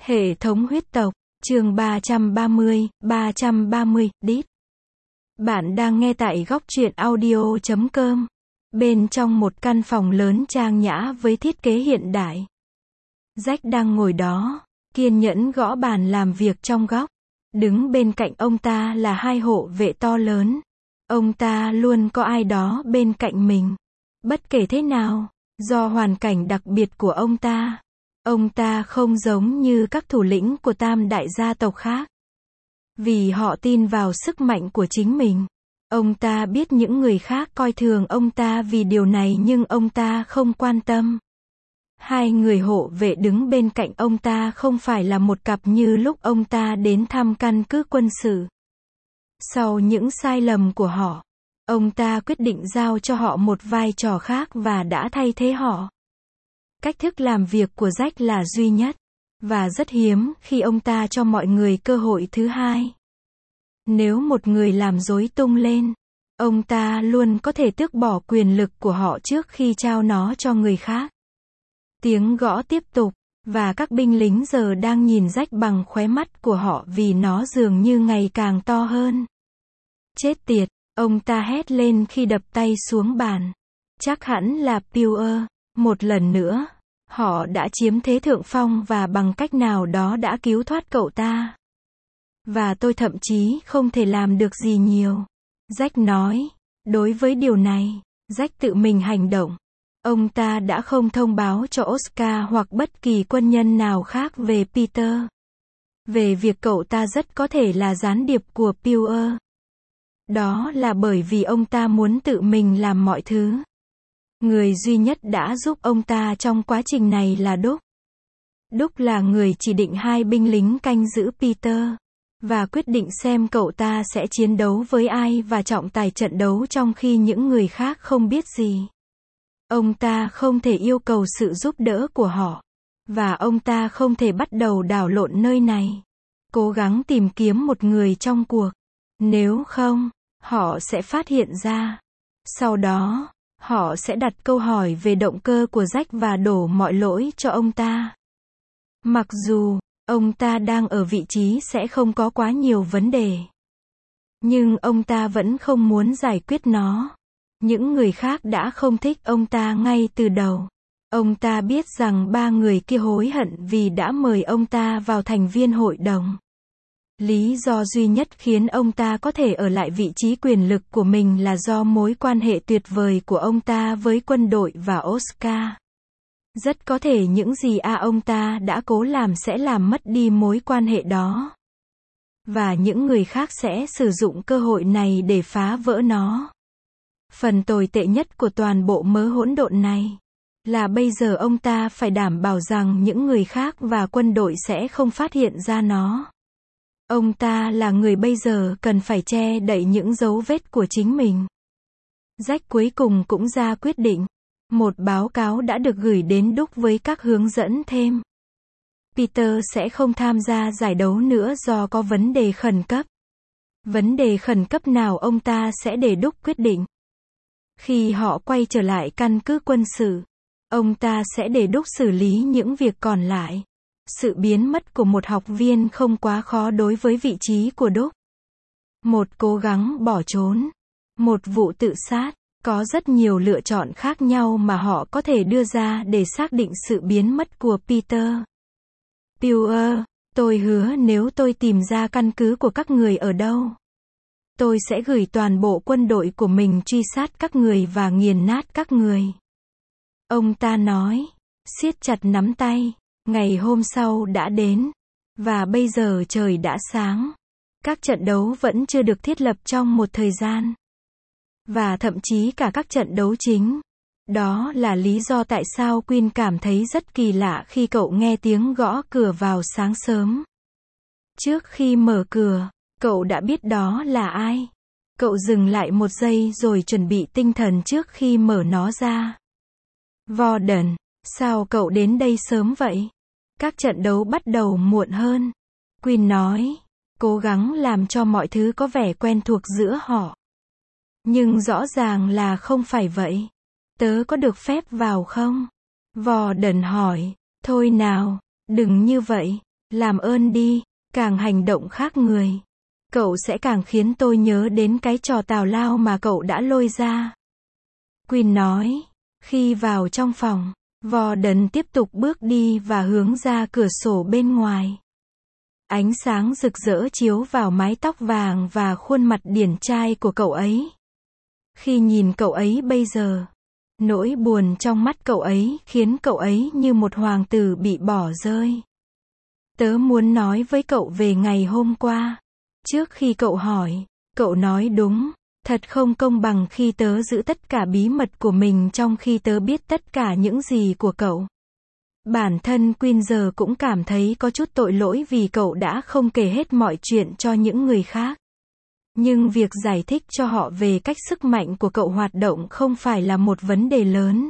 Hệ thống huyết tộc, chương 330, Đít. Bạn đang nghe tại góc truyện audio.com. Bên trong một căn phòng lớn trang nhã với thiết kế hiện đại. Jack đang ngồi đó, kiên nhẫn gõ bàn làm việc trong góc. Đứng bên cạnh ông ta là hai hộ vệ to lớn. Ông ta luôn có ai đó bên cạnh mình. Bất kể thế nào, do hoàn cảnh đặc biệt của ông ta không giống như các thủ lĩnh của tam đại gia tộc khác. Vì họ tin vào sức mạnh của chính mình. Ông ta biết những người khác coi thường ông ta vì điều này nhưng ông ta không quan tâm. Hai người hộ vệ đứng bên cạnh ông ta không phải là một cặp như lúc ông ta đến thăm căn cứ quân sự. Sau những sai lầm của họ, ông ta quyết định giao cho họ một vai trò khác và đã thay thế họ. Cách thức làm việc của Jack là duy nhất, và rất hiếm khi ông ta cho mọi người cơ hội thứ hai. Nếu một người làm rối tung lên, ông ta luôn có thể tước bỏ quyền lực của họ trước khi trao nó cho người khác. Tiếng gõ tiếp tục, và các binh lính giờ đang nhìn Jack bằng khóe mắt của họ vì nó dường như ngày càng to hơn. Chết tiệt, ông ta hét lên khi đập tay xuống bàn. Chắc hẳn là Pure. Một lần nữa, họ đã chiếm thế thượng phong và bằng cách nào đó đã cứu thoát cậu ta. Và tôi thậm chí không thể làm được gì nhiều. Jack nói. Đối với điều này, Jack tự mình hành động. Ông ta đã không thông báo cho Oscar hoặc bất kỳ quân nhân nào khác về Peter. Về việc cậu ta rất có thể là gián điệp của Pure. Đó là bởi vì ông ta muốn tự mình làm mọi thứ. Người duy nhất đã giúp ông ta trong quá trình này là Đúc. Đúc là người chỉ định hai binh lính canh giữ Peter, và quyết định xem cậu ta sẽ chiến đấu với ai và trọng tài trận đấu trong khi những người khác không biết gì. Ông ta không thể yêu cầu sự giúp đỡ của họ, và ông ta không thể bắt đầu đảo lộn nơi này. Cố gắng tìm kiếm một người trong cuộc. Nếu không, họ sẽ phát hiện ra. Sau đó, họ sẽ đặt câu hỏi về động cơ của Jack và đổ mọi lỗi cho ông ta. Mặc dù, ông ta đang ở vị trí sẽ không có quá nhiều vấn đề. Nhưng ông ta vẫn không muốn giải quyết nó. Những người khác đã không thích ông ta ngay từ đầu. Ông ta biết rằng ba người kia hối hận vì đã mời ông ta vào thành viên hội đồng. Lý do duy nhất khiến ông ta có thể ở lại vị trí quyền lực của mình là do mối quan hệ tuyệt vời của ông ta với quân đội và Oscar. Rất có thể những gì ông ta đã cố làm sẽ làm mất đi mối quan hệ đó. Và những người khác sẽ sử dụng cơ hội này để phá vỡ nó. Phần tồi tệ nhất của toàn bộ mớ hỗn độn này là bây giờ ông ta phải đảm bảo rằng những người khác và quân đội sẽ không phát hiện ra nó. Ông ta là người bây giờ cần phải che đậy những dấu vết của chính mình. Jack cuối cùng cũng ra quyết định. Một báo cáo đã được gửi đến Đúc với các hướng dẫn thêm. Peter sẽ không tham gia giải đấu nữa do có vấn đề khẩn cấp. Vấn đề khẩn cấp nào ông ta sẽ để Đúc quyết định. Khi họ quay trở lại căn cứ quân sự, ông ta sẽ để Đúc xử lý những việc còn lại. Sự biến mất của một học viên không quá khó đối với vị trí của Đúc. Một cố gắng bỏ trốn. Một vụ tự sát. Có rất nhiều lựa chọn khác nhau mà họ có thể đưa ra để xác định sự biến mất của Peter. Pure, tôi hứa nếu tôi tìm ra căn cứ của các người ở đâu, tôi sẽ gửi toàn bộ quân đội của mình truy sát các người và nghiền nát các người. Ông ta nói, siết chặt nắm tay. Ngày hôm sau đã đến, và bây giờ trời đã sáng. Các trận đấu vẫn chưa được thiết lập trong một thời gian. Và thậm chí cả các trận đấu chính. Đó là lý do tại sao Quinn cảm thấy rất kỳ lạ khi cậu nghe tiếng gõ cửa vào sáng sớm. Trước khi mở cửa, cậu đã biết đó là ai. Cậu dừng lại một giây rồi chuẩn bị tinh thần trước khi mở nó ra. Warden, sao cậu đến đây sớm vậy? Các trận đấu bắt đầu muộn hơn. Quinn nói, cố gắng làm cho mọi thứ có vẻ quen thuộc giữa họ. Nhưng rõ ràng là không phải vậy. Tớ có được phép vào không? Warden hỏi. Thôi nào, đừng như vậy. Làm ơn đi, càng hành động khác người. Cậu sẽ càng khiến tôi nhớ đến cái trò tào lao mà cậu đã lôi ra. Queen nói. Khi vào trong phòng, Warden tiếp tục bước đi và hướng ra cửa sổ bên ngoài. Ánh sáng rực rỡ chiếu vào mái tóc vàng và khuôn mặt điển trai của cậu ấy. Khi nhìn cậu ấy bây giờ, nỗi buồn trong mắt cậu ấy khiến cậu ấy như một hoàng tử bị bỏ rơi. Tớ muốn nói với cậu về ngày hôm qua. Trước khi cậu hỏi, cậu nói đúng. Thật không công bằng khi tớ giữ tất cả bí mật của mình trong khi tớ biết tất cả những gì của cậu. Bản thân Queen giờ cũng cảm thấy có chút tội lỗi vì cậu đã không kể hết mọi chuyện cho những người khác. Nhưng việc giải thích cho họ về cách sức mạnh của cậu hoạt động không phải là một vấn đề lớn.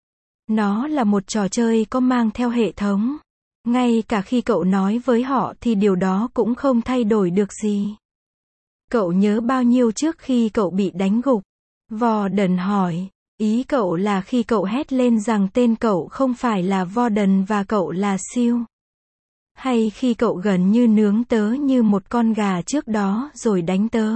Nó là một trò chơi có mang theo hệ thống. Ngay cả khi cậu nói với họ thì điều đó cũng không thay đổi được gì. Cậu nhớ bao nhiêu trước khi cậu bị đánh gục? Warden hỏi. Ý cậu là khi cậu hét lên rằng tên cậu không phải là Warden và cậu là Seal? Hay khi cậu gần như nướng tớ như một con gà trước đó rồi đánh tớ?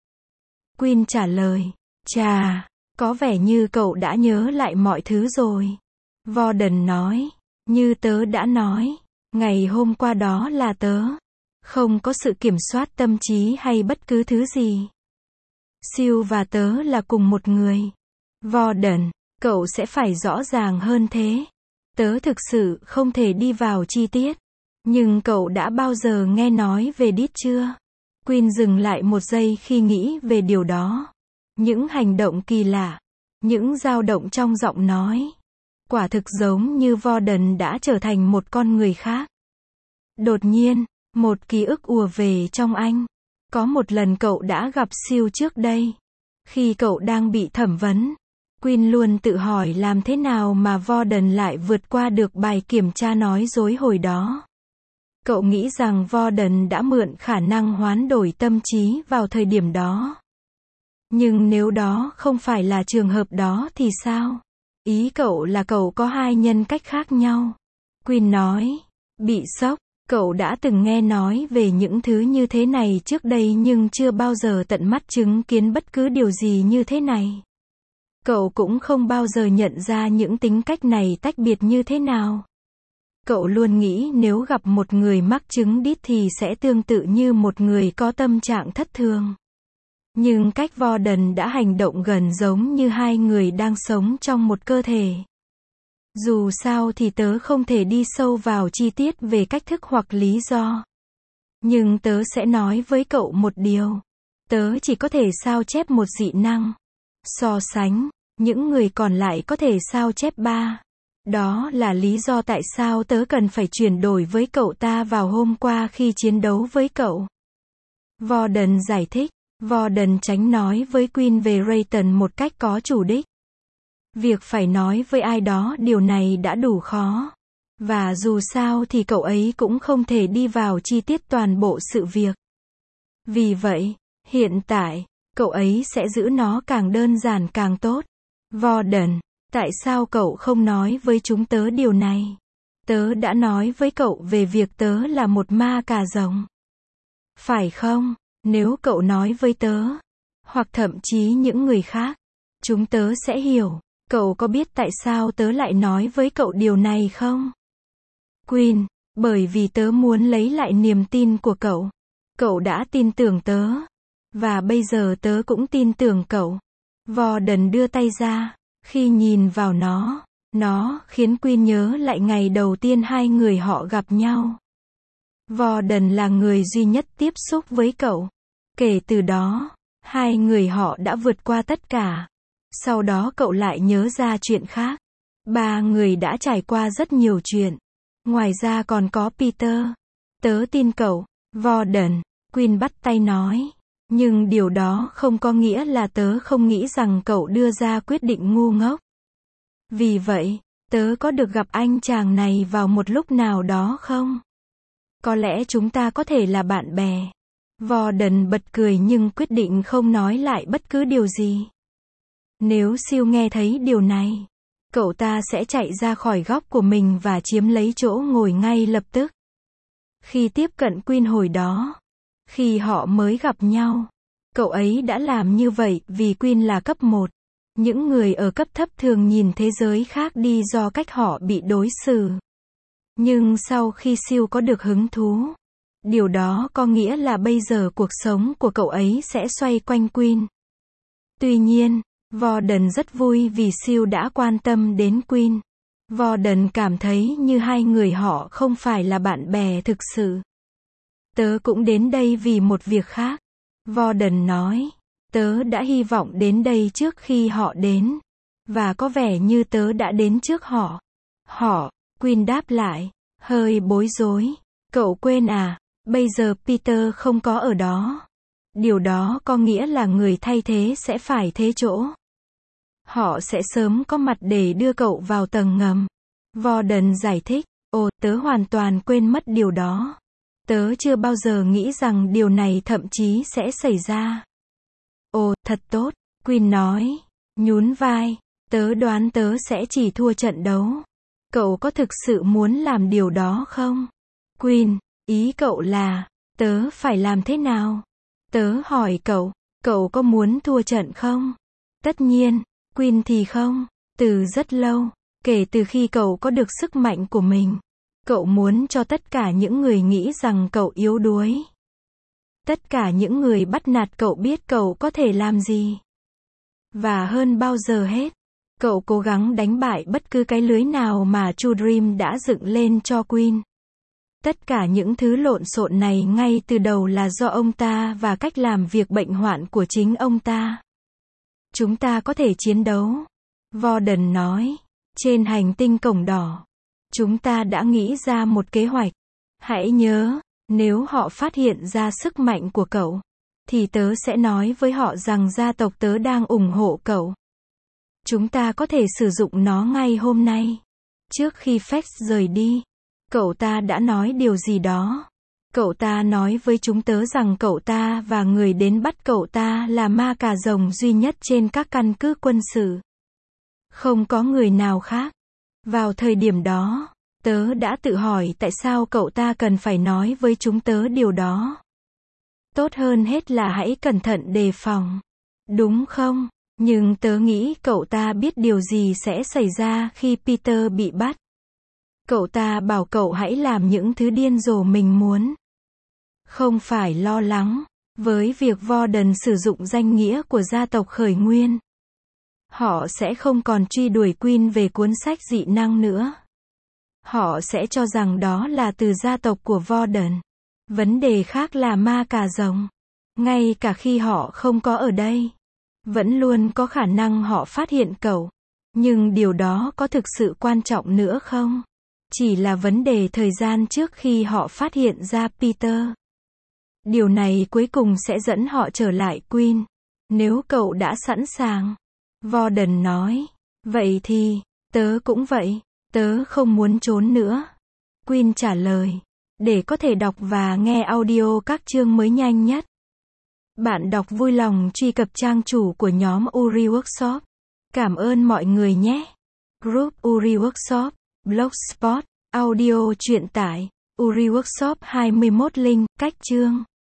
Queen trả lời. Chà, có vẻ như cậu đã nhớ lại mọi thứ rồi. Warden nói. Như tớ đã nói, ngày hôm qua đó là tớ. Không có sự kiểm soát tâm trí hay bất cứ thứ gì. Seal và tớ là cùng một người. Warden, cậu sẽ phải rõ ràng hơn thế. Tớ thực sự không thể đi vào chi tiết. Nhưng cậu đã bao giờ nghe nói về Deed chưa? Queen dừng lại một giây khi nghĩ về điều đó. Những hành động kỳ lạ, những dao động trong giọng nói. Quả thực giống như Warden đã trở thành một con người khác. Đột nhiên, một ký ức ùa về trong anh. Có một lần cậu đã gặp Seal trước đây. Khi cậu đang bị thẩm vấn, Queen luôn tự hỏi làm thế nào mà Warden lại vượt qua được bài kiểm tra nói dối hồi đó. Cậu nghĩ rằng Warden đã mượn khả năng hoán đổi tâm trí vào thời điểm đó. Nhưng nếu đó không phải là trường hợp đó thì sao? Ý cậu là cậu có hai nhân cách khác nhau. Queen nói. Bị sốc. Cậu đã từng nghe nói về những thứ như thế này trước đây nhưng chưa bao giờ tận mắt chứng kiến bất cứ điều gì như thế này. Cậu cũng không bao giờ nhận ra những tính cách này tách biệt như thế nào. Cậu luôn nghĩ nếu gặp một người mắc chứng Deed thì sẽ tương tự như một người có tâm trạng thất thường. Nhưng cách Warden đã hành động gần giống như hai người đang sống trong một cơ thể. Dù sao thì tớ không thể đi sâu vào chi tiết về cách thức hoặc lý do. Nhưng tớ sẽ nói với cậu một điều. Tớ chỉ có thể sao chép một dị năng. So sánh, những người còn lại có thể sao chép 3. Đó là lý do tại sao tớ cần phải chuyển đổi với cậu ta vào hôm qua khi chiến đấu với cậu. Warden giải thích. Warden tránh nói với Queen về Rayton một cách có chủ đích. Việc phải nói với ai đó điều này đã đủ khó. Và dù sao thì cậu ấy cũng không thể đi vào chi tiết toàn bộ sự việc. Vì vậy, hiện tại, cậu ấy sẽ giữ nó càng đơn giản càng tốt. Warden, tại sao cậu không nói với chúng tớ điều này? Tớ đã nói với cậu về việc tớ là một ma cà rồng. Phải không? Nếu cậu nói với tớ, hoặc thậm chí những người khác, chúng tớ sẽ hiểu. Cậu có biết tại sao tớ lại nói với cậu điều này không? Queen, bởi vì tớ muốn lấy lại niềm tin của cậu. Cậu đã tin tưởng tớ. Và bây giờ tớ cũng tin tưởng cậu. Warden đưa tay ra. Khi nhìn vào nó khiến Queen nhớ lại ngày đầu tiên hai người họ gặp nhau. Warden là người duy nhất tiếp xúc với cậu. Kể từ đó, hai người họ đã vượt qua tất cả. Sau đó cậu lại nhớ ra chuyện khác. Ba người đã trải qua rất nhiều chuyện. Ngoài ra còn có Peter. Tớ tin cậu, Warden. Queen bắt tay nói. Nhưng điều đó không có nghĩa là tớ không nghĩ rằng cậu đưa ra quyết định ngu ngốc. Vì vậy, tớ có được gặp anh chàng này vào một lúc nào đó không? Có lẽ chúng ta có thể là bạn bè. Warden bật cười nhưng quyết định không nói lại bất cứ điều gì. Nếu Seal nghe thấy điều này, cậu ta sẽ chạy ra khỏi góc của mình và chiếm lấy chỗ ngồi ngay lập tức. Khi tiếp cận Queen hồi đó, khi họ mới gặp nhau, cậu ấy đã làm như vậy vì Queen là cấp 1. Những người ở cấp thấp thường nhìn thế giới khác đi do cách họ bị đối xử. Nhưng sau khi Siêu có được hứng thú, điều đó có nghĩa là bây giờ cuộc sống của cậu ấy sẽ xoay quanh Queen. Tuy nhiên, Warden rất vui vì Siêu đã quan tâm đến Queen. Warden cảm thấy như hai người họ không phải là bạn bè thực sự. Tớ cũng đến đây vì một việc khác. Warden nói. Tớ đã hy vọng đến đây trước khi họ đến. Và có vẻ như tớ đã đến trước họ. Queen đáp lại, hơi bối rối. Cậu quên à, bây giờ Peter không có ở đó. Điều đó có nghĩa là người thay thế sẽ phải thế chỗ. Họ sẽ sớm có mặt để đưa cậu vào tầng ngầm. Warden giải thích, tớ hoàn toàn quên mất điều đó. Tớ chưa bao giờ nghĩ rằng điều này thậm chí sẽ xảy ra. Thật tốt, Queen nói, nhún vai, tớ đoán tớ sẽ chỉ thua trận đấu. Cậu có thực sự muốn làm điều đó không? Queen, ý cậu là, tớ phải làm thế nào? Tớ hỏi cậu có muốn thua trận không? Tất nhiên, Queen thì không. Từ rất lâu, kể từ khi cậu có được sức mạnh của mình, cậu muốn cho tất cả những người nghĩ rằng cậu yếu đuối. Tất cả những người bắt nạt cậu biết cậu có thể làm gì. Và hơn bao giờ hết, cậu cố gắng đánh bại bất cứ cái lưới nào mà True Dream đã dựng lên cho Queen. Tất cả những thứ lộn xộn này ngay từ đầu là do ông ta và cách làm việc bệnh hoạn của chính ông ta. Chúng ta có thể chiến đấu. Warden nói. Trên hành tinh cổng đỏ, chúng ta đã nghĩ ra một kế hoạch. Hãy nhớ, nếu họ phát hiện ra sức mạnh của cậu, thì tớ sẽ nói với họ rằng gia tộc tớ đang ủng hộ cậu. Chúng ta có thể sử dụng nó ngay hôm nay. Trước khi Fex rời đi, cậu ta đã nói điều gì đó. Cậu ta nói với chúng tớ rằng cậu ta và người đến bắt cậu ta là ma cà rồng duy nhất trên các căn cứ quân sự. Không có người nào khác. Vào thời điểm đó, tớ đã tự hỏi tại sao cậu ta cần phải nói với chúng tớ điều đó. Tốt hơn hết là hãy cẩn thận đề phòng. Đúng không? Nhưng tớ nghĩ cậu ta biết điều gì sẽ xảy ra khi Peter bị bắt. Cậu ta bảo cậu hãy làm những thứ điên rồ mình muốn. Không phải lo lắng với việc Warden sử dụng danh nghĩa của gia tộc khởi nguyên. Họ sẽ không còn truy đuổi Queen về cuốn sách dị năng nữa. Họ sẽ cho rằng đó là từ gia tộc của Warden. Vấn đề khác là ma cà rồng. Ngay cả khi họ không có ở đây, vẫn luôn có khả năng họ phát hiện cậu. Nhưng điều đó có thực sự quan trọng nữa không? Chỉ là vấn đề thời gian trước khi họ phát hiện ra Peter. Điều này cuối cùng sẽ dẫn họ trở lại Queen. Nếu cậu đã sẵn sàng. Warden nói. Vậy thì, tớ cũng vậy. Tớ không muốn trốn nữa. Queen trả lời. Để có thể đọc và nghe audio các chương mới nhanh nhất, bạn đọc vui lòng truy cập trang chủ của nhóm Uri Workshop. Cảm ơn mọi người nhé. Group Uri Workshop, Blogspot, audio truyện tải, Uri Workshop 21 link, cách chương.